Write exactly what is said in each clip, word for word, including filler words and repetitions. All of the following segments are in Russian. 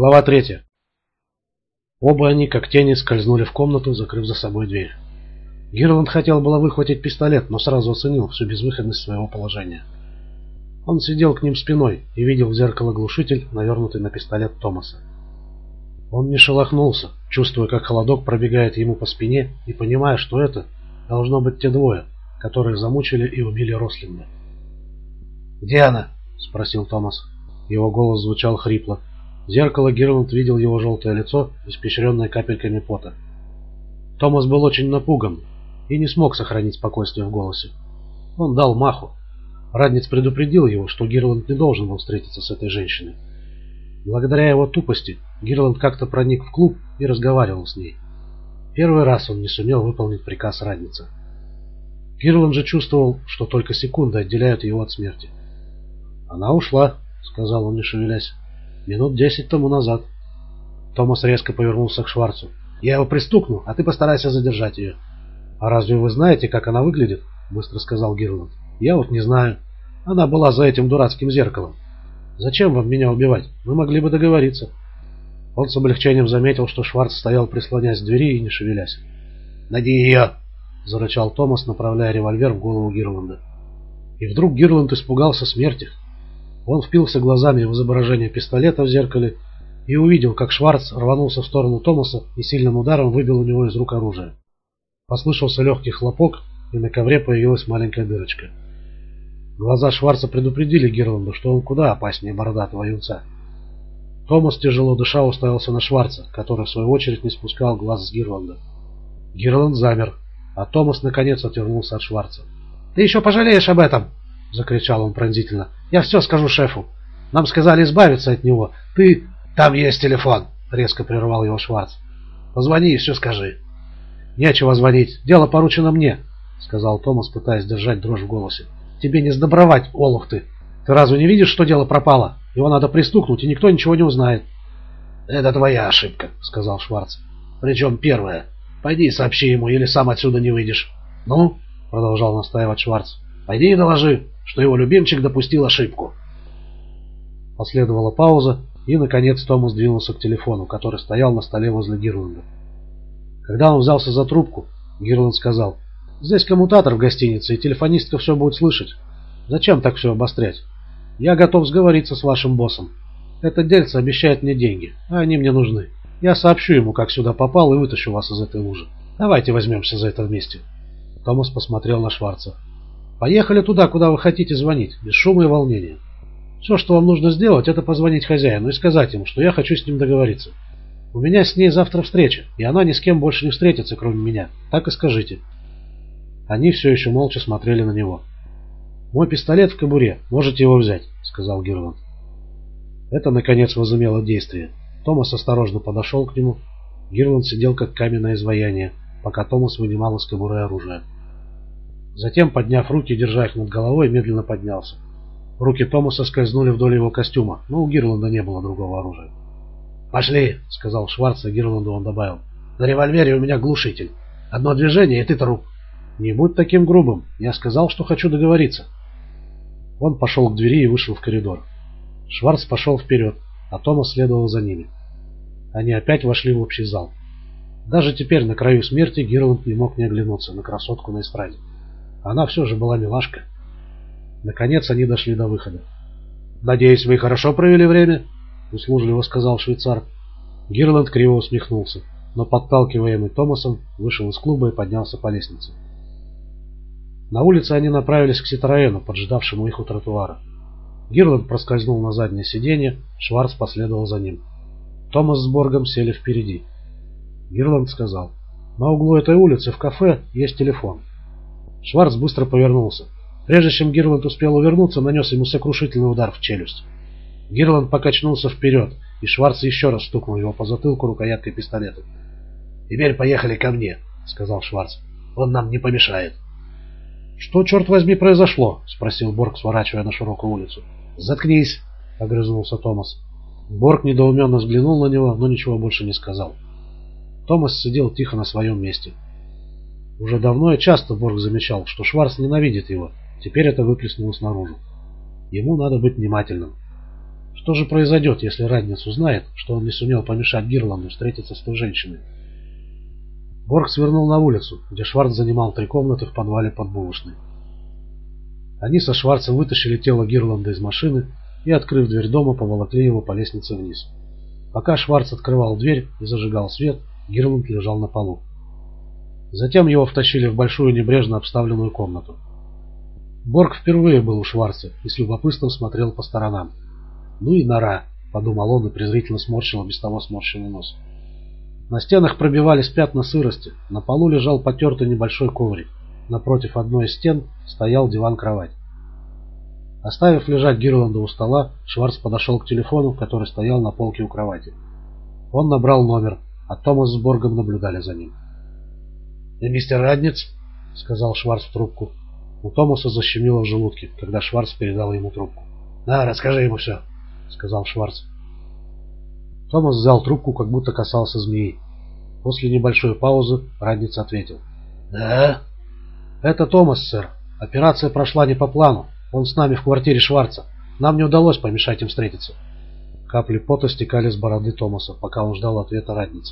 Глава третья. Оба они, как тени, скользнули в комнату, закрыв за собой дверь. Гирланд хотел было выхватить пистолет, но сразу оценил всю безвыходность своего положения. Он сидел к ним спиной и видел в зеркало глушитель, навернутый на пистолет Томаса. Он не шелохнулся, чувствуя, как холодок пробегает ему по спине, и понимая, что это должно быть те двое, которые замучили и убили Рослинга. «Где она?» — спросил Томас. Его голос звучал хрипло. В зеркало Гирланд видел его желтое лицо, испещренное капельками пота. Томас был очень напуган и не смог сохранить спокойствие в голосе. Он дал маху. Радниц предупредил его, что Гирланд не должен был встретиться с этой женщиной. Благодаря его тупости Гирланд как-то проник в клуб и разговаривал с ней. Первый раз он не сумел выполнить приказ Радница. Гирланд же чувствовал, что только секунды отделяют его от смерти. «Она ушла», — сказал он, не шевелясь. «Минут десять тому назад». Томас резко повернулся к Шварцу. «Я его пристукну, а ты постарайся задержать ее». «А разве вы знаете, как она выглядит?» — быстро сказал Гирланд. «Я вот не знаю. Она была за этим дурацким зеркалом. Зачем вам меня убивать? Мы могли бы договориться». Он с облегчением заметил, что Шварц стоял, прислонясь к двери и не шевелясь. «Найди ее!» — зарычал Томас, направляя револьвер в голову Гирланда. И вдруг Гирланд испугался смерти. Он впился глазами в изображение пистолета в зеркале и увидел, как Шварц рванулся в сторону Томаса и сильным ударом выбил у него из рук оружие. Послышался легкий хлопок, и на ковре появилась маленькая дырочка. Глаза Шварца предупредили Гирланда, что он куда опаснее бородатого юнца. Томас, тяжело дыша, уставился на Шварца, который в свою очередь не спускал глаз с Гирланда. Гирланд замер, а Томас наконец отвернулся от Шварца. «Ты еще пожалеешь об этом!» — закричал он пронзительно. «Я все скажу шефу. Нам сказали избавиться от него. Ты...» «Там есть телефон!» — резко прервал его Шварц. «Позвони и все скажи». «Нечего звонить. Дело поручено мне», — сказал Томас, пытаясь держать дрожь в голосе. «Тебе не сдобровать, олух ты! Ты разве не видишь, что дело пропало? Его надо пристукнуть, и никто ничего не узнает». «Это твоя ошибка», — сказал Шварц. «Причем первая. Пойди и сообщи ему, или сам отсюда не выйдешь». «Ну?» — продолжал настаивать Шварц. «Пойди и доложи, что его любимчик допустил ошибку». Последовала пауза, и, наконец, Томас двинулся к телефону, который стоял на столе возле Гирланда. Когда он взялся за трубку, Гирланд сказал: «Здесь коммутатор в гостинице, и телефонистка все будет слышать. Зачем так все обострять? Я готов сговориться с вашим боссом. Это дельце обещает мне деньги, а они мне нужны. Я сообщу ему, как сюда попал, и вытащу вас из этой лужи. Давайте возьмемся за это вместе». Томас посмотрел на Шварца. «Поехали туда, куда вы хотите звонить, без шума и волнения. Все, что вам нужно сделать, это позвонить хозяину и сказать ему, что я хочу с ним договориться. У меня с ней завтра встреча, и она ни с кем больше не встретится, кроме меня. Так и скажите». Они все еще молча смотрели на него. «Мой пистолет в кобуре, можете его взять», — сказал Гирланд. Это, наконец, возымело действие. Томас осторожно подошел к нему. Гирланд сидел, как каменное изваяние, пока Томас вынимал из кобуры оружие. Затем, подняв руки, держа их над головой, медленно поднялся. Руки Томаса скользнули вдоль его костюма, но у Гирланда не было другого оружия. «Пошли», — сказал Шварц, а Гирланду он добавил. «На револьвере у меня глушитель. Одно движение, и ты труп». «Не будь таким грубым. Я сказал, что хочу договориться». Он пошел к двери и вышел в коридор. Шварц пошел вперед, а Томас следовал за ними. Они опять вошли в общий зал. Даже теперь, на краю смерти, Гирланд не мог не оглянуться на красотку на эстраде. Она все же была милашка. Наконец они дошли до выхода. «Надеюсь, вы хорошо провели время?» — услужливо сказал швейцар. Гирланд криво усмехнулся, но, подталкиваемый Томасом, вышел из клуба и поднялся по лестнице. На улице они направились к Ситроену, поджидавшему их у тротуара. Гирланд проскользнул на заднее сиденье, Шварц последовал за ним. Томас с Боргом сели впереди. Гирланд сказал: «На углу этой улицы в кафе есть телефон». Шварц быстро повернулся. Прежде чем Гирланд успел увернуться, нанес ему сокрушительный удар в челюсть. Гирланд покачнулся вперед, и Шварц еще раз стукнул его по затылку рукояткой пистолета. «Теперь поехали ко мне», — сказал Шварц. «Он нам не помешает». «Что, черт возьми, произошло?» — спросил Борг, сворачивая на широкую улицу. «Заткнись», — огрызнулся Томас. Борг недоуменно взглянул на него, но ничего больше не сказал. Томас сидел тихо на своем месте. Уже давно и часто Борг замечал, что Шварц ненавидит его. Теперь это выплеснулось наружу. Ему надо быть внимательным. Что же произойдет, если Радниц узнает, что он не сумел помешать Гирланду встретиться с той женщиной? Борг свернул на улицу, где Шварц занимал три комнаты в подвале под булочной. Они со Шварцем вытащили тело Гирланда из машины и, открыв дверь дома, поволокли его по лестнице вниз. Пока Шварц открывал дверь и зажигал свет, Гирланд лежал на полу. Затем его втащили в большую небрежно обставленную комнату. Борг впервые был у Шварца и с любопытством смотрел по сторонам. «Ну и нора», — подумал он и презрительно сморщил без того сморщенный нос. На стенах пробивались пятна сырости, на полу лежал потертый небольшой коврик. Напротив одной из стен стоял диван-кровать. Оставив лежать Гирланда у стола, Шварц подошел к телефону, который стоял на полке у кровати. Он набрал номер, а Томас с Боргом наблюдали за ним. «Мистер Радниц?» — сказал Шварц в трубку. У Томаса защемило в желудке, когда Шварц передал ему трубку. «Да, расскажи ему все», — сказал Шварц. Томас взял трубку, как будто касался змеи. После небольшой паузы Радниц ответил. «Да?» «Это Томас, сэр. Операция прошла не по плану. Он с нами в квартире Шварца. Нам не удалось помешать им встретиться». Капли пота стекали с бороды Томаса, пока он ждал ответа Радница.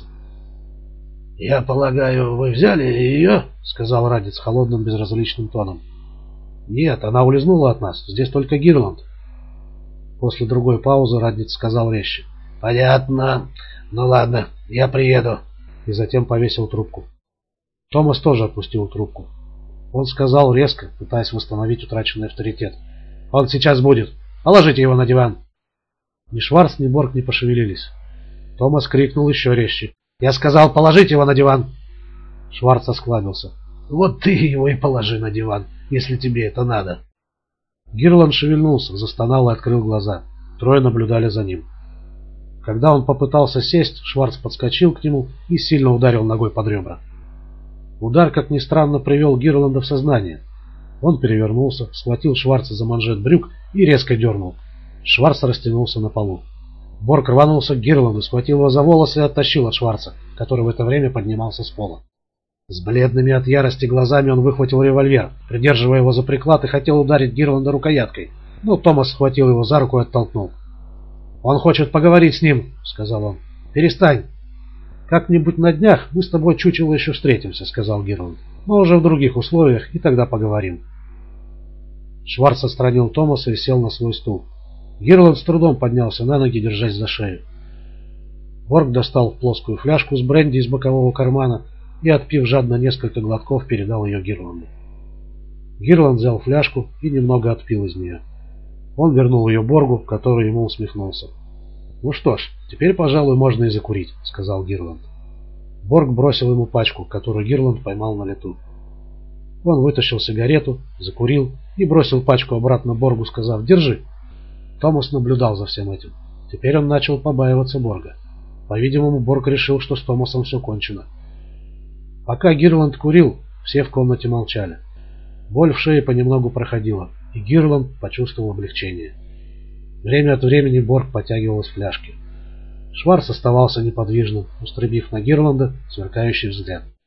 «Я полагаю, вы взяли ее?» — сказал Радниц холодным безразличным тоном. «Нет, она улизнула от нас. Здесь только Гирланд». После другой паузы Радниц сказал резче. «Понятно. Ну ладно, я приеду». И затем повесил трубку. Томас тоже отпустил трубку. Он сказал резко, пытаясь восстановить утраченный авторитет. «Он сейчас будет. Положите его на диван». Ни Шварц, ни Борг не пошевелились. Томас крикнул еще резче. «Я сказал, положите его на диван!» Шварц осклабился. «Вот ты его и положи на диван, если тебе это надо». Гирланд шевельнулся, застонал и открыл глаза. Трое наблюдали за ним. Когда он попытался сесть, Шварц подскочил к нему и сильно ударил ногой под ребра. Удар, как ни странно, привел Гирланда в сознание. Он перевернулся, схватил Шварца за манжет брюк и резко дернул. Шварц растянулся на полу. Борг рванулся к Гирланду, схватил его за волосы и оттащил от Шварца, который в это время поднимался с пола. С бледными от ярости глазами он выхватил револьвер, придерживая его за приклад, и хотел ударить Гирланда рукояткой, но Томас схватил его за руку и оттолкнул. «Он хочет поговорить с ним», — сказал он. «Перестань». «Как-нибудь на днях мы с тобой, чучело, еще встретимся», — сказал Гирланд. «Но уже в других условиях, и тогда поговорим». Шварц отстранил Томаса и сел на свой стул. Гирланд с трудом поднялся на ноги, держась за шею. Борг достал плоскую фляжку с бренди из бокового кармана и, отпив жадно несколько глотков, передал ее Гирланду. Гирланд взял фляжку и немного отпил из нее. Он вернул ее Боргу, который ему усмехнулся. «Ну что ж, теперь, пожалуй, можно и закурить», — сказал Гирланд. Борг бросил ему пачку, которую Гирланд поймал на лету. Он вытащил сигарету, закурил и бросил пачку обратно Боргу, сказав «Держи». Томас наблюдал за всем этим. Теперь он начал побаиваться Борга. По-видимому, Борг решил, что с Томасом все кончено. Пока Гирланд курил, все в комнате молчали. Боль в шее понемногу проходила, и Гирланд почувствовал облегчение. Время от времени Борг потягивал из фляжки. Шварц оставался неподвижным, устремив на Гирланда сверкающий взгляд.